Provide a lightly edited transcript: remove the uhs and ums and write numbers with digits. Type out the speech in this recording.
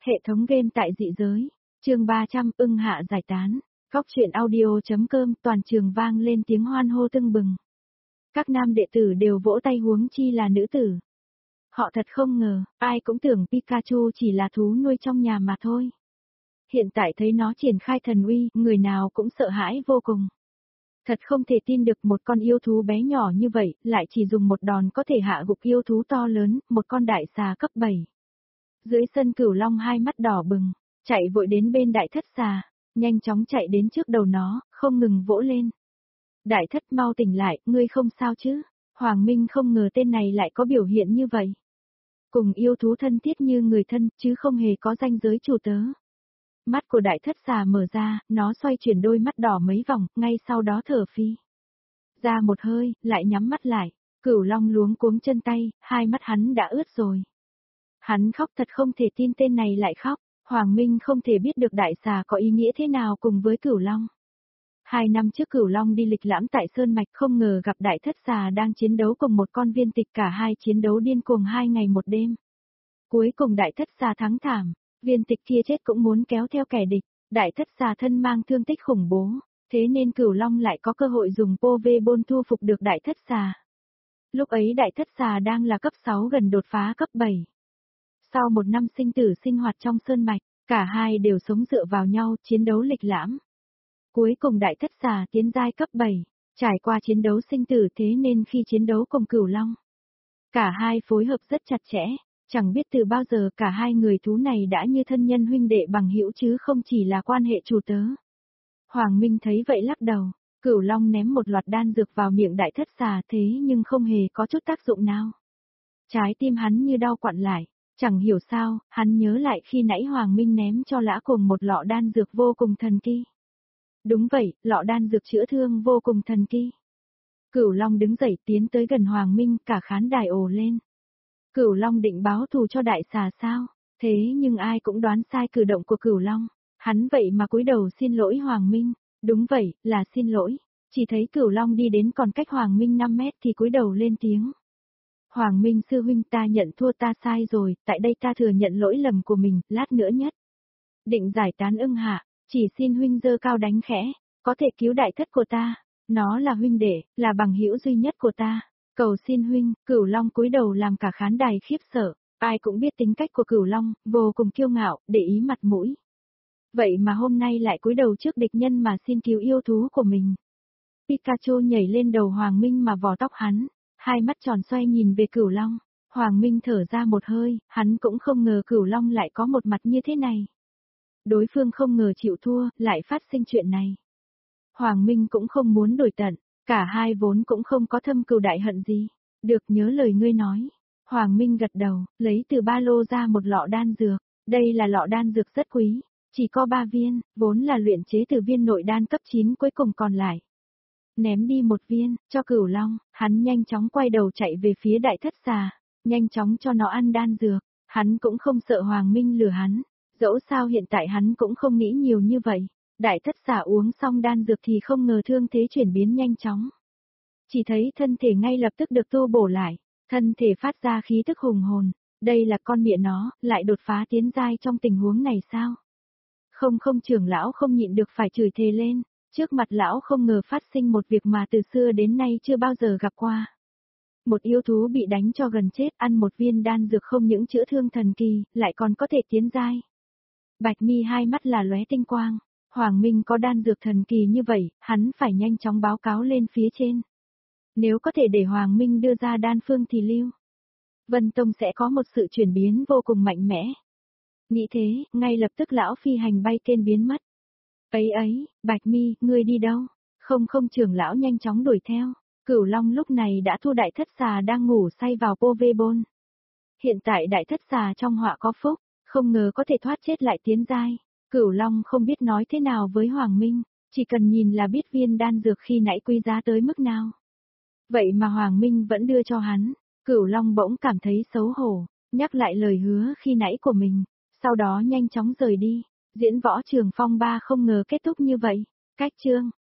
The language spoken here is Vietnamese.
Hệ thống game tại dị giới. Chương 300 ưng hạ giải tán. Góc truyện audio.com toàn trường vang lên tiếng hoan hô tưng bừng. Các nam đệ tử đều vỗ tay huống chi là nữ tử. Họ thật không ngờ, ai cũng tưởng Pikachu chỉ là thú nuôi trong nhà mà thôi. Hiện tại thấy nó triển khai thần uy, người nào cũng sợ hãi vô cùng. Thật không thể tin được một con yêu thú bé nhỏ như vậy, lại chỉ dùng một đòn có thể hạ gục yêu thú to lớn, một con đại xà cấp 7. Dưới sân Cửu Long hai mắt đỏ bừng, chạy vội đến bên đại thất xà, nhanh chóng chạy đến trước đầu nó, không ngừng vỗ lên. Đại thất mau tỉnh lại, ngươi không sao chứ? Hoàng Minh không ngờ tên này lại có biểu hiện như vậy. Cùng yêu thú thân thiết như người thân, chứ không hề có ranh giới chủ tớ. Mắt của đại thất xà mở ra, nó xoay chuyển đôi mắt đỏ mấy vòng, ngay sau đó thở phi. Ra một hơi, lại nhắm mắt lại, Cửu Long luống cuống chân tay, hai mắt hắn đã ướt rồi. Hắn khóc thật không thể tin tên này lại khóc, Hoàng Minh không thể biết được đại xà có ý nghĩa thế nào cùng với Cửu Long. 2 năm trước Cửu Long đi lịch lãm tại Sơn Mạch không ngờ gặp đại thất xà đang chiến đấu cùng một con viên tịch, cả hai chiến đấu điên cuồng 2 ngày 1 đêm. Cuối cùng đại thất xà thắng thảm, viên tịch kia chết cũng muốn kéo theo kẻ địch, đại thất xà thân mang thương tích khủng bố, thế nên Cửu Long lại có cơ hội dùng Pokéball thu phục được đại thất xà. Lúc ấy đại thất xà đang là cấp 6 gần đột phá cấp 7. Sau 1 năm sinh tử sinh hoạt trong Sơn Mạch, cả hai đều sống dựa vào nhau, chiến đấu lịch lãm. Cuối cùng đại thất xà tiến giai cấp 7, trải qua chiến đấu sinh tử thế nên khi chiến đấu cùng Cửu Long, cả hai phối hợp rất chặt chẽ, chẳng biết từ bao giờ cả hai người thú này đã như thân nhân huynh đệ bằng hữu chứ không chỉ là quan hệ chủ tớ. Hoàng Minh thấy vậy lắc đầu, Cửu Long ném một loạt đan dược vào miệng đại thất xà thế nhưng không hề có chút tác dụng nào. Trái tim hắn như đau quặn lại. Chẳng hiểu sao, hắn nhớ lại khi nãy Hoàng Minh ném cho Lã Cùng một lọ đan dược vô cùng thần kỳ. Đúng vậy, lọ đan dược chữa thương vô cùng thần kỳ. Cửu Long đứng dậy tiến tới gần Hoàng Minh, cả khán đài ồ lên. Cửu Long định báo thù cho đại xà sao? Thế nhưng ai cũng đoán sai cử động của Cửu Long. Hắn vậy mà cúi đầu xin lỗi Hoàng Minh. Đúng vậy, là xin lỗi. Chỉ thấy Cửu Long đi đến còn cách Hoàng Minh 5 mét thì cúi đầu lên tiếng. Hoàng Minh sư huynh, ta nhận thua, ta sai rồi, tại đây ta thừa nhận lỗi lầm của mình, lát nữa nhất định giải tán ưng hạ, chỉ xin huynh giơ cao đánh khẽ, có thể cứu đại thất của ta, nó là huynh đệ, là bằng hữu duy nhất của ta, cầu xin huynh. Cửu Long cúi đầu làm cả khán đài khiếp sợ, ai cũng biết tính cách của Cửu Long, vô cùng kiêu ngạo, để ý mặt mũi. Vậy mà hôm nay lại cúi đầu trước địch nhân mà xin cứu yêu thú của mình. Pikachu nhảy lên đầu Hoàng Minh mà vò tóc hắn. Hai mắt tròn xoay nhìn về Cửu Long, Hoàng Minh thở ra một hơi, hắn cũng không ngờ Cửu Long lại có một mặt như thế này. Đối phương không ngờ chịu thua, lại phát sinh chuyện này. Hoàng Minh cũng không muốn đổi tận, cả hai vốn cũng không có thâm cừu đại hận gì. Được, nhớ lời ngươi nói. Hoàng Minh gật đầu, lấy từ ba lô ra một lọ đan dược. Đây là lọ đan dược rất quý, chỉ có 3 viên, vốn là luyện chế từ viên nội đan cấp 9 cuối cùng còn lại. Ném đi 1 viên, cho Cửu Long, hắn nhanh chóng quay đầu chạy về phía đại thất xà, nhanh chóng cho nó ăn đan dược, hắn cũng không sợ Hoàng Minh lừa hắn, dẫu sao hiện tại hắn cũng không nghĩ nhiều như vậy, đại thất xà uống xong đan dược thì không ngờ thương thế chuyển biến nhanh chóng. Chỉ thấy thân thể ngay lập tức được tu bổ lại, thân thể phát ra khí tức hùng hồn, đây là con mẹ nó, lại đột phá tiến giai trong tình huống này sao? Không, trưởng lão không nhịn được phải chửi thề lên. Trước mặt lão không ngờ phát sinh một việc mà từ xưa đến nay chưa bao giờ gặp qua. Một yêu thú bị đánh cho gần chết, ăn 1 viên đan dược không những chữa thương thần kỳ, lại còn có thể tiến giai. Bạch Mi hai mắt là lóe tinh quang, Hoàng Minh có đan dược thần kỳ như vậy, hắn phải nhanh chóng báo cáo lên phía trên. Nếu có thể để Hoàng Minh đưa ra đan phương thì Lưu Vân Tông sẽ có một sự chuyển biến vô cùng mạnh mẽ. Nghĩ thế, ngay lập tức lão phi hành bay tên biến mất. Ấy, Bạch Mi, ngươi đi đâu? Không, trưởng lão nhanh chóng đuổi theo. Cửu Long lúc này đã thu đại thất xà đang ngủ say vào Pokéball. Hiện tại đại thất xà trong họa có phúc, không ngờ có thể thoát chết lại tiến giai. Cửu Long không biết nói thế nào với Hoàng Minh, chỉ cần nhìn là biết viên đan dược khi nãy quý giá tới mức nào. Vậy mà Hoàng Minh vẫn đưa cho hắn, Cửu Long bỗng cảm thấy xấu hổ, nhắc lại lời hứa khi nãy của mình, sau đó nhanh chóng rời đi. Diễn võ trường phong ba không ngờ kết thúc như vậy. Cách chương